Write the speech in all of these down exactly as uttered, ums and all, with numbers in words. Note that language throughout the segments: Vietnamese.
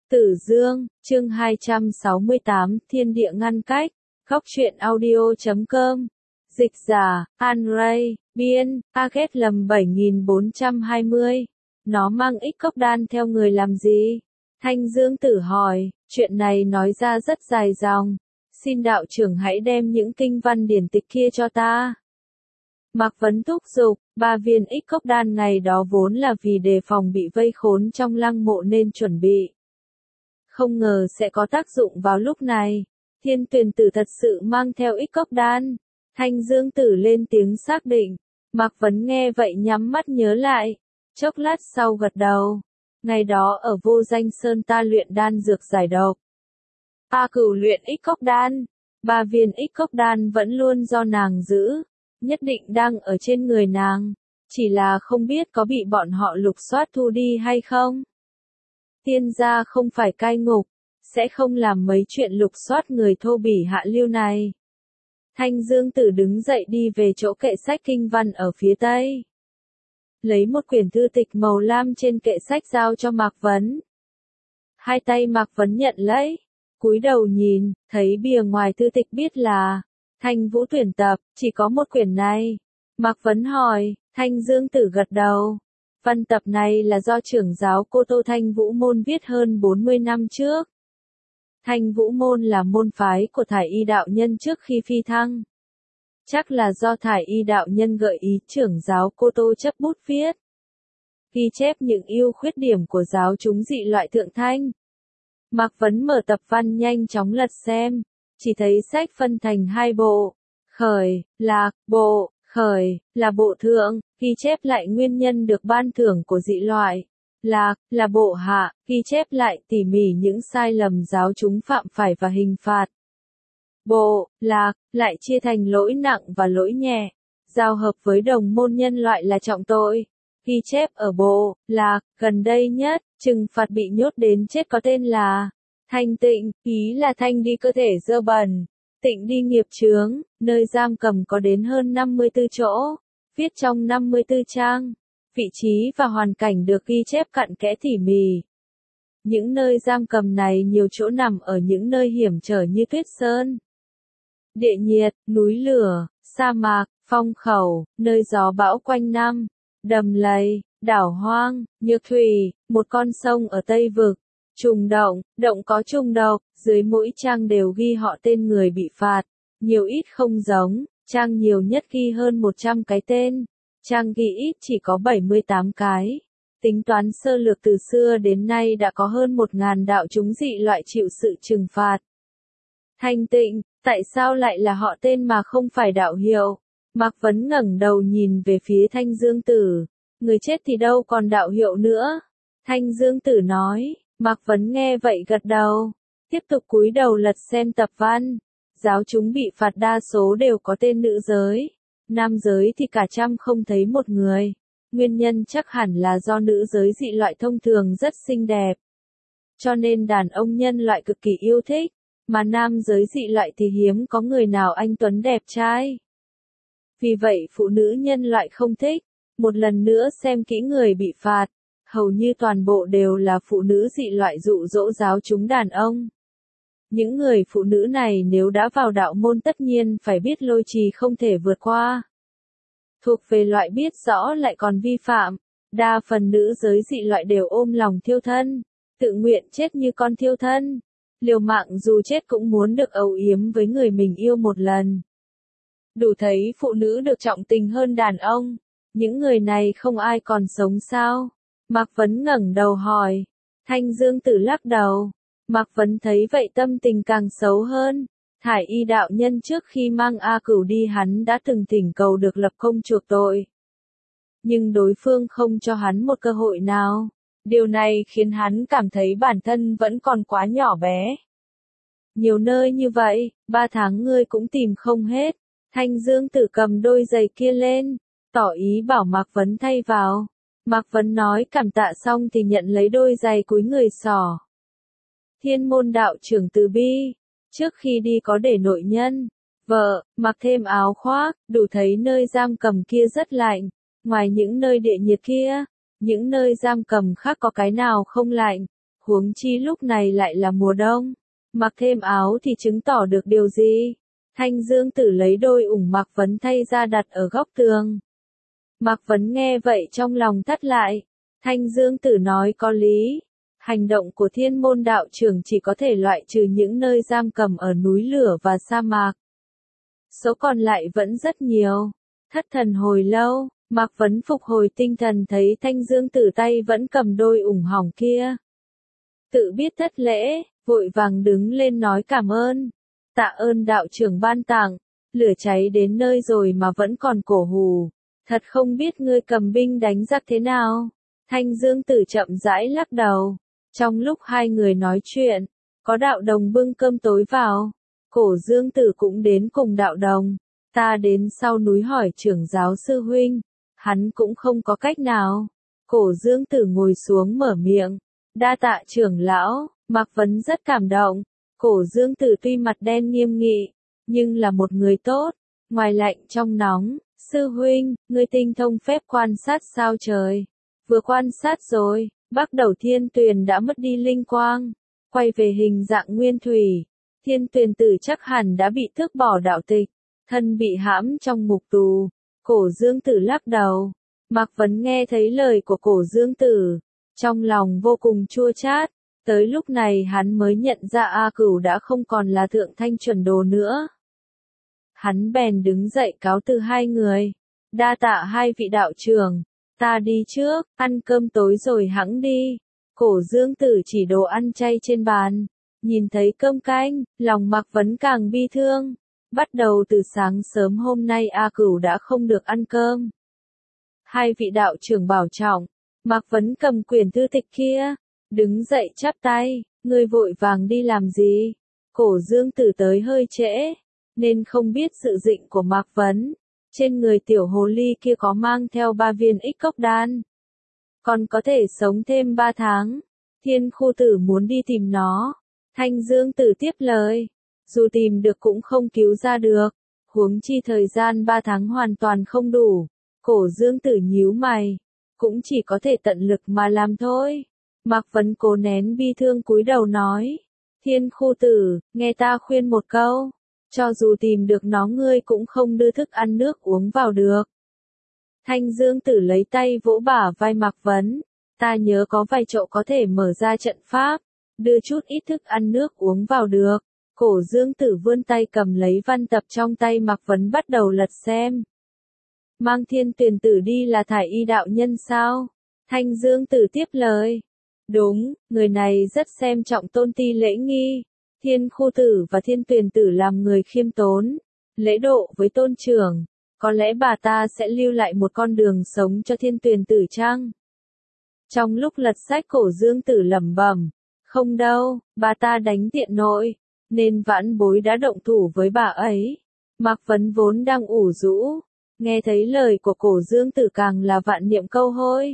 Tử Dương, chương hai trăm sáu mươi tám, Thiên địa ngăn cách, góc truyện audio chấm com, dịch giả, An Ray, biên, a ghét lầm bảy nghìn bốn trăm hai mươi. Nó mang ích cốc đan theo người làm gì? Thanh Dương Tử hỏi, chuyện này nói ra rất dài dòng. Xin đạo trưởng hãy đem những kinh văn điển tịch kia cho ta. Mạc Vấn thúc giục, ba viên ích cốc đan ngày đó vốn là vì đề phòng bị vây khốn trong lăng mộ nên chuẩn bị. Không ngờ sẽ có tác dụng vào lúc này. Thiên Tuyền Tử thật sự mang theo ích cốc đan. Thanh Dương Tử lên tiếng xác định. Mạc Vấn nghe vậy nhắm mắt nhớ lại. Chốc lát sau gật đầu. Ngày đó ở Vô Danh Sơn ta luyện đan dược giải độc. A Cửu luyện ích cốc đan. Ba viên ích cốc đan vẫn luôn do nàng giữ. Nhất định đang ở trên người nàng. Chỉ là không biết có bị bọn họ lục soát thu đi hay không. Tiên gia không phải cai ngục, sẽ không làm mấy chuyện lục soát người thô bỉ hạ lưu này. Thanh Dương Tử đứng dậy đi về chỗ kệ sách kinh văn ở phía tây. Lấy một quyển thư tịch màu lam trên kệ sách giao cho Mạc Vấn. Hai tay Mạc Vấn nhận lấy, cúi đầu nhìn, thấy bìa ngoài thư tịch biết là Thanh Vũ tuyển tập, chỉ có một quyển này. Mạc Vấn hỏi, Thanh Dương Tử gật đầu. Văn tập này là do trưởng giáo Cô Tô Thanh Vũ Môn viết hơn bốn mươi năm trước. Thanh Vũ Môn là môn phái của Thải Y đạo nhân trước khi phi thăng. Chắc là do Thải Y đạo nhân gợi ý trưởng giáo Cô Tô chấp bút viết. Ghi chép những ưu khuyết điểm của giáo chúng dị loại thượng thanh. Mạc Vấn mở tập văn nhanh chóng lật xem, chỉ thấy sách phân thành hai bộ. Khởi, lạc, bộ. Khởi, là bộ thượng, ghi chép lại nguyên nhân được ban thưởng của dị loại. Lạc, là bộ hạ, ghi chép lại tỉ mỉ những sai lầm giáo chúng phạm phải và hình phạt. Bộ, lạc, lại chia thành lỗi nặng và lỗi nhẹ. Giao hợp với đồng môn nhân loại là trọng tội. Ghi chép ở bộ, lạc, gần đây nhất, trừng phạt bị nhốt đến chết có tên là thanh tịnh, ý là thanh đi cơ thể dơ bẩn. Tịnh đi nghiệp chướng, nơi giam cầm có đến hơn năm mươi tư chỗ, viết trong năm mươi tư trang. Vị trí và hoàn cảnh được ghi chép cặn kẽ tỉ mỉ. Những nơi giam cầm này nhiều chỗ nằm ở những nơi hiểm trở như tuyết sơn, địa nhiệt, núi lửa, sa mạc, phong khẩu, nơi gió bão quanh năm, đầm lầy, đảo hoang, nhược thủy, một con sông ở Tây Vực. Trùng động, động có trùng độc, dưới mỗi trang đều ghi họ tên người bị phạt, nhiều ít không giống, trang nhiều nhất ghi hơn một trăm cái tên, trang ghi ít chỉ có bảy mươi tám cái. Tính toán sơ lược từ xưa đến nay đã có hơn một ngàn đạo chúng dị loại chịu sự trừng phạt. Thanh tịnh, tại sao lại là họ tên mà không phải đạo hiệu? Mạc Vấn ngẩng đầu nhìn về phía Thanh Dương Tử, người chết thì đâu còn đạo hiệu nữa. Thanh Dương Tử nói. Mạc Vấn nghe vậy gật đầu, tiếp tục cúi đầu lật xem tập văn. Giáo chúng bị phạt đa số đều có tên nữ giới, nam giới thì cả trăm không thấy một người. Nguyên nhân chắc hẳn là do nữ giới dị loại thông thường rất xinh đẹp, cho nên đàn ông nhân loại cực kỳ yêu thích, mà nam giới dị loại thì hiếm có người nào anh tuấn đẹp trai. Vì vậy phụ nữ nhân loại không thích. Một lần nữa xem kỹ người bị phạt. Hầu như toàn bộ đều là phụ nữ dị loại dụ dỗ giáo chúng đàn ông. Những người phụ nữ này nếu đã vào đạo môn tất nhiên phải biết lôi trì không thể vượt qua. Thuộc về loại biết rõ lại còn vi phạm. Đa phần nữ giới dị loại đều ôm lòng thiêu thân, tự nguyện chết như con thiêu thân. Liều mạng dù chết cũng muốn được âu yếm với người mình yêu một lần. Đủ thấy phụ nữ được trọng tình hơn đàn ông. Những người này không ai còn sống sao? Mạc Vấn ngẩng đầu hỏi. Thanh Dương Tử lắc đầu. Mạc Vấn thấy vậy tâm tình càng xấu hơn. Thải Y đạo nhân trước khi mang A Cửu đi hắn đã từng thỉnh cầu được lập công chuộc tội. Nhưng đối phương không cho hắn một cơ hội nào. Điều này khiến hắn cảm thấy bản thân vẫn còn quá nhỏ bé. Nhiều nơi như vậy, ba tháng ngươi cũng tìm không hết. Thanh Dương Tử cầm đôi giày kia lên, tỏ ý bảo Mạc Vấn thay vào. Mạc Vấn nói cảm tạ xong thì nhận lấy đôi giày cúi người xỏ. Thiên môn đạo trưởng từ bi, trước khi đi có để nội nhân, vợ, mặc thêm áo khoác, đủ thấy nơi giam cầm kia rất lạnh. Ngoài những nơi địa nhiệt kia, những nơi giam cầm khác có cái nào không lạnh. Huống chi lúc này lại là mùa đông, mặc thêm áo thì chứng tỏ được điều gì? Thanh Dương Tử lấy đôi ủng Mạc Vấn thay ra đặt ở góc tường. Mạc Vấn nghe vậy trong lòng thắt lại. Thanh Dương Tử nói có lý. Hành động của Thiên Môn đạo trưởng chỉ có thể loại trừ những nơi giam cầm ở núi lửa và sa mạc. Số còn lại vẫn rất nhiều. Thất thần hồi lâu, Mạc Vấn phục hồi tinh thần thấy Thanh Dương Tử tay vẫn cầm đôi ủng hỏng kia. Tự biết thất lễ, vội vàng đứng lên nói cảm ơn. Tạ ơn đạo trưởng ban tặng, lửa cháy đến nơi rồi mà vẫn còn cổ hù. Thật không biết ngươi cầm binh đánh giặc thế nào. Thanh Dương Tử chậm rãi lắc đầu. Trong lúc hai người nói chuyện, có đạo đồng bưng cơm tối vào. Cổ Dương Tử cũng đến cùng đạo đồng. Ta đến sau núi hỏi trưởng giáo sư huynh. Hắn cũng không có cách nào. Cổ Dương Tử ngồi xuống mở miệng. Đa tạ trưởng lão, Mạc Vấn rất cảm động. Cổ Dương Tử tuy mặt đen nghiêm nghị, nhưng là một người tốt. Ngoài lạnh trong nóng, sư huynh, ngươi tinh thông phép quan sát sao trời. Vừa quan sát rồi, Bắc Đầu Thiên Tuyền đã mất đi linh quang. Quay về hình dạng nguyên thủy. Thiên Tuyền Tử chắc hẳn đã bị tước bỏ đạo tịch. Thân bị hãm trong ngục tù. Cổ Dương Tử lắc đầu. Mạc Vấn nghe thấy lời của Cổ Dương Tử. Trong lòng vô cùng chua chát. Tới lúc này hắn mới nhận ra A Cửu đã không còn là thượng thanh chuẩn đồ nữa. Hắn bèn đứng dậy cáo từ hai người. Đa tạ hai vị đạo trưởng. Ta đi trước, ăn cơm tối rồi hẵng đi. Cổ Dương Tử chỉ đồ ăn chay trên bàn. Nhìn thấy cơm canh, lòng Mạc Vấn càng bi thương. Bắt đầu từ sáng sớm hôm nay A Cửu đã không được ăn cơm. Hai vị đạo trưởng bảo trọng. Mạc Vấn cầm quyển thư tịch kia. Đứng dậy chắp tay, ngươi vội vàng đi làm gì? Cổ Dương Tử tới hơi trễ, nên không biết sự dịnh của Mạc Vấn. Trên người tiểu hồ ly kia có mang theo ba viên ích cốc đan. Còn có thể sống thêm ba tháng. Thiên Khu Tử muốn đi tìm nó. Thanh Dương Tử tiếp lời. Dù tìm được cũng không cứu ra được. Huống chi thời gian ba tháng hoàn toàn không đủ. Cổ Dương Tử nhíu mày. Cũng chỉ có thể tận lực mà làm thôi. Mạc Vấn cố nén bi thương cúi đầu nói. Thiên Khu Tử, nghe ta khuyên một câu. Cho dù tìm được nó ngươi cũng không đưa thức ăn nước uống vào được. Thanh Dương Tử lấy tay vỗ bả vai Mạc Vấn. Ta nhớ có vài chỗ có thể mở ra trận pháp. Đưa chút ít thức ăn nước uống vào được. Cổ Dương Tử vươn tay cầm lấy văn tập trong tay Mạc Vấn bắt đầu lật xem. Mang Thiên Tuyền Tử đi là Thải Y đạo nhân sao? Thanh Dương Tử tiếp lời. Đúng, người này rất xem trọng tôn ti lễ nghi. Thiên Khu Tử và Thiên Tuyền Tử làm người khiêm tốn, lễ độ với tôn trưởng. Có lẽ bà ta sẽ lưu lại một con đường sống cho Thiên Tuyền Tử chăng? Trong lúc lật sách Cổ Dương Tử lẩm bẩm. Không đâu, bà ta đánh tiện nội, nên vãn bối đã động thủ với bà ấy. Mạc Vấn vốn đang ủ rũ. Nghe thấy lời của Cổ Dương Tử càng là vạn niệm câu hôi.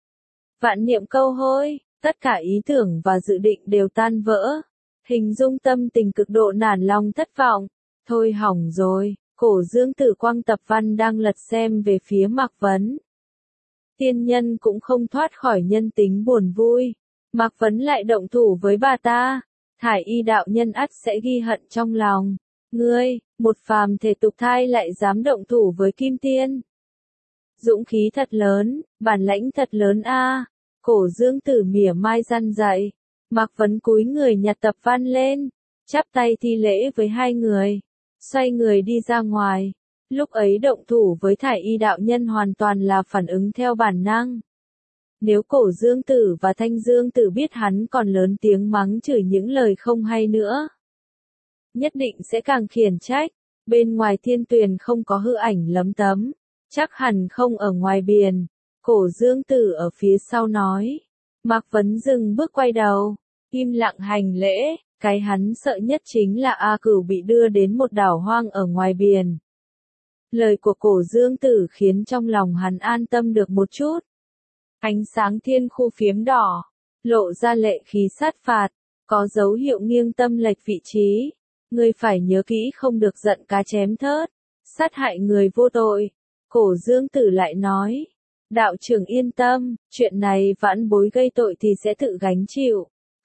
Vạn niệm câu hôi. Tất cả ý tưởng và dự định đều tan vỡ. Hình dung tâm tình cực độ nản lòng thất vọng. Thôi hỏng rồi, Cổ Dương Tử quăng tập văn đang lật xem về phía Mạc Vấn. Tiên nhân cũng không thoát khỏi nhân tính buồn vui. Mạc Vấn lại động thủ với bà ta. Thải Y đạo nhân ắt sẽ ghi hận trong lòng. Ngươi, một phàm thể tục thai lại dám động thủ với Kim Tiên. Dũng khí thật lớn, bản lãnh thật lớn a. Cổ Dương Tử mỉa mai răn dạy. Mạc Vấn cúi người nhặt tập văn lên, chắp tay thi lễ với hai người, xoay người đi ra ngoài. Lúc ấy động thủ với Thải Y đạo nhân hoàn toàn là phản ứng theo bản năng. Nếu Cổ Dương Tử và Thanh Dương Tử biết hắn còn lớn tiếng mắng chửi những lời không hay nữa, nhất định sẽ càng khiển trách. Bên ngoài Thiên Tuyền không có hư ảnh lấm tấm, chắc hẳn không ở ngoài biển. Cổ Dương Tử ở phía sau nói. Mạc Vấn dừng bước quay đầu, im lặng hành lễ. Cái hắn sợ nhất chính là A Cửu bị đưa đến một đảo hoang ở ngoài biển. Lời của Cổ Dương Tử khiến trong lòng hắn an tâm được một chút. Ánh sáng thiên khu phiếm đỏ, lộ ra lệ khí sát phạt, có dấu hiệu nghiêng tâm lệch vị trí. Ngươi phải nhớ kỹ không được giận cá chém thớt, sát hại người vô tội. Cổ Dương Tử lại nói. Đạo trưởng yên tâm, chuyện này vãn bối gây tội thì sẽ tự gánh chịu.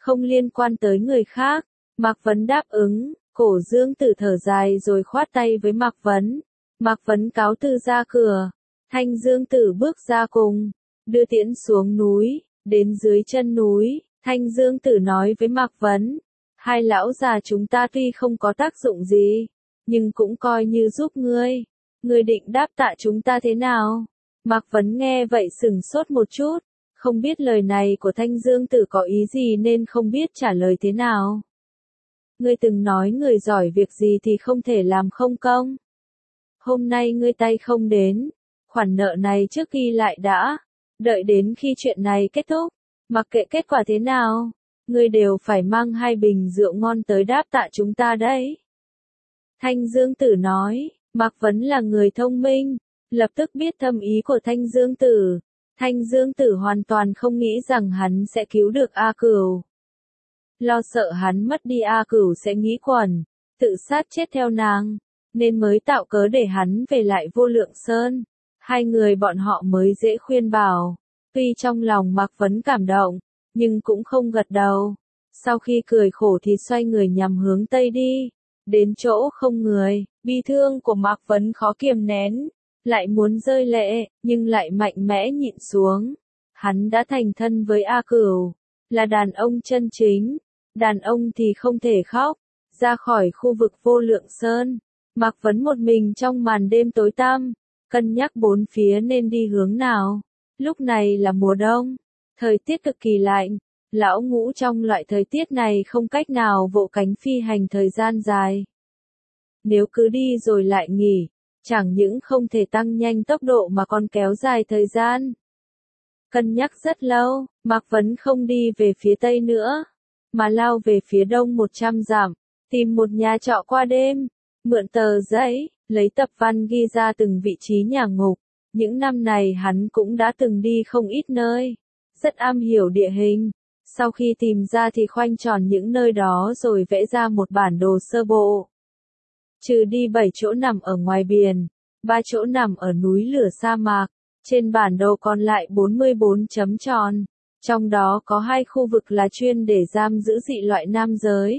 không liên quan tới người khác. Mạc Vấn đáp ứng, Cổ Dương Tử thở dài rồi khoát tay với Mạc Vấn. Mạc Vấn cáo từ ra cửa, Thanh Dương Tử bước ra cùng, đưa tiễn xuống núi, đến dưới chân núi, Thanh Dương Tử nói với Mạc Vấn, hai lão già chúng ta tuy không có tác dụng gì, nhưng cũng coi như giúp ngươi, ngươi định đáp tạ chúng ta thế nào? Mạc Vấn nghe vậy sửng sốt một chút, không biết lời này của Thanh Dương Tử có ý gì nên không biết trả lời thế nào. Ngươi từng nói người giỏi việc gì thì không thể làm không công. Hôm nay ngươi tay không đến, khoản nợ này trước ghi lại đã, đợi đến khi chuyện này kết thúc, mặc kệ kết quả thế nào, ngươi đều phải mang hai bình rượu ngon tới đáp tạ chúng ta đấy. Thanh Dương Tử nói, Mạc Vấn là người thông minh, lập tức biết thâm ý của Thanh Dương Tử. Thanh Dương Tử hoàn toàn không nghĩ rằng hắn sẽ cứu được A Cửu. Lo sợ hắn mất đi A Cửu sẽ nghĩ quẩn, tự sát chết theo nàng, nên mới tạo cớ để hắn về lại Vô Lượng Sơn. Hai người bọn họ mới dễ khuyên bảo, tuy trong lòng Mạc Vấn cảm động, nhưng cũng không gật đầu. Sau khi cười khổ thì xoay người nhằm hướng Tây đi, đến chỗ không người, bi thương của Mạc Vấn khó kiềm nén, lại muốn rơi lệ, nhưng lại mạnh mẽ nhịn xuống. Hắn đã thành thân với A Cửu, là đàn ông chân chính, đàn ông thì không thể khóc. Ra khỏi khu vực Vô Lượng Sơn, Mạc Vấn một mình trong màn đêm tối tăm, cân nhắc bốn phía nên đi hướng nào. Lúc này là mùa đông, thời tiết cực kỳ lạnh, lão ngũ trong loại thời tiết này không cách nào vỗ cánh phi hành thời gian dài. Nếu cứ đi rồi lại nghỉ, chẳng những không thể tăng nhanh tốc độ mà còn kéo dài thời gian. Cân nhắc rất lâu, Mạc Vấn không đi về phía tây nữa, mà lao về phía đông một trăm dặm, tìm một nhà trọ qua đêm, mượn tờ giấy, lấy tập văn ghi ra từng vị trí nhà ngục. Những năm này hắn cũng đã từng đi không ít nơi, rất am hiểu địa hình. Sau khi tìm ra thì khoanh tròn những nơi đó rồi vẽ ra một bản đồ sơ bộ. Trừ đi bảy chỗ nằm ở ngoài biển, ba chỗ nằm ở núi lửa sa mạc, trên bản đồ còn lại bốn mươi bốn chấm tròn. Trong đó có hai khu vực là chuyên để giam giữ dị loại nam giới.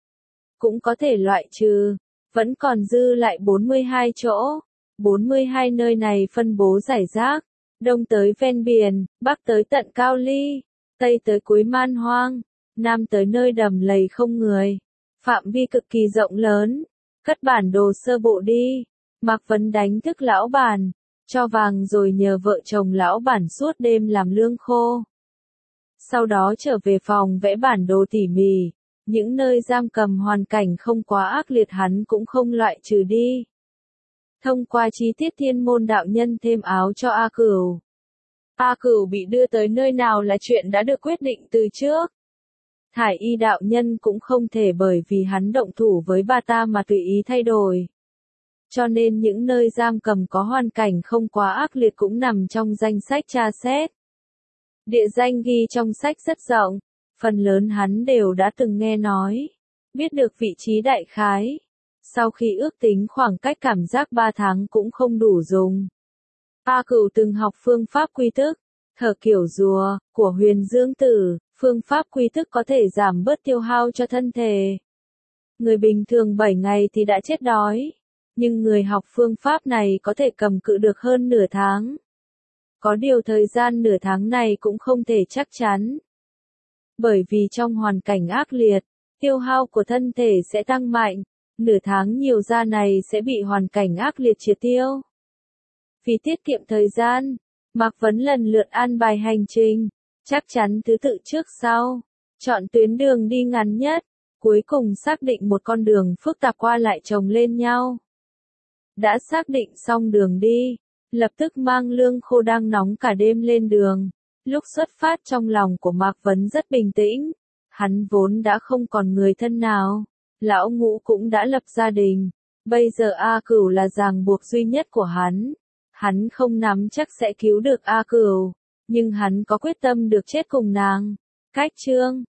Cũng có thể loại trừ, vẫn còn dư lại bốn mươi hai chỗ. bốn mươi hai nơi này phân bố rải rác, đông tới ven biển, bắc tới tận Cao Ly, tây tới cuối Man Hoang, nam tới nơi đầm lầy không người. Phạm vi cực kỳ rộng lớn. Cất bản đồ sơ bộ đi. Mạc Vấn đánh thức lão bản, cho vàng rồi nhờ vợ chồng lão bản suốt đêm làm lương khô. Sau đó trở về phòng vẽ bản đồ tỉ mỉ, những nơi giam cầm hoàn cảnh không quá ác liệt hắn cũng không loại trừ đi. Thông qua chi tiết Thiên Môn đạo nhân thêm áo cho A Cửu. A Cửu bị đưa tới nơi nào là chuyện đã được quyết định từ trước. Thải Y đạo nhân cũng không thể bởi vì hắn động thủ với bà ta mà tùy ý thay đổi. Cho nên những nơi giam cầm có hoàn cảnh không quá ác liệt cũng nằm trong danh sách tra xét. Địa danh ghi trong sách rất rộng, phần lớn hắn đều đã từng nghe nói, biết được vị trí đại khái. Sau khi ước tính khoảng cách cảm giác ba tháng cũng không đủ dùng. A Cửu từng học phương pháp quy thức, thở kiểu rùa, của Huyền Dương Tử, phương pháp quy thức có thể giảm bớt tiêu hao cho thân thể. Người bình thường bảy ngày thì đã chết đói, nhưng người học phương pháp này có thể cầm cự được hơn nửa tháng. Có điều thời gian nửa tháng này cũng không thể chắc chắn. Bởi vì trong hoàn cảnh ác liệt, tiêu hao của thân thể sẽ tăng mạnh, nửa tháng nhiều ra này sẽ bị hoàn cảnh ác liệt triệt tiêu. Vì tiết kiệm thời gian, Mạc Vấn lần lượt an bài hành trình, chắc chắn thứ tự trước sau, chọn tuyến đường đi ngắn nhất, cuối cùng xác định một con đường phức tạp qua lại chồng lên nhau. Đã xác định xong đường đi, lập tức mang lương khô đang nóng cả đêm lên đường. Lúc xuất phát trong lòng của Mạc Vấn rất bình tĩnh, hắn vốn đã không còn người thân nào, lão ngũ cũng đã lập gia đình, bây giờ A Cửu là ràng buộc duy nhất của hắn. Hắn không nắm chắc sẽ cứu được A Cửu, nhưng hắn có quyết tâm được chết cùng nàng. Cách chương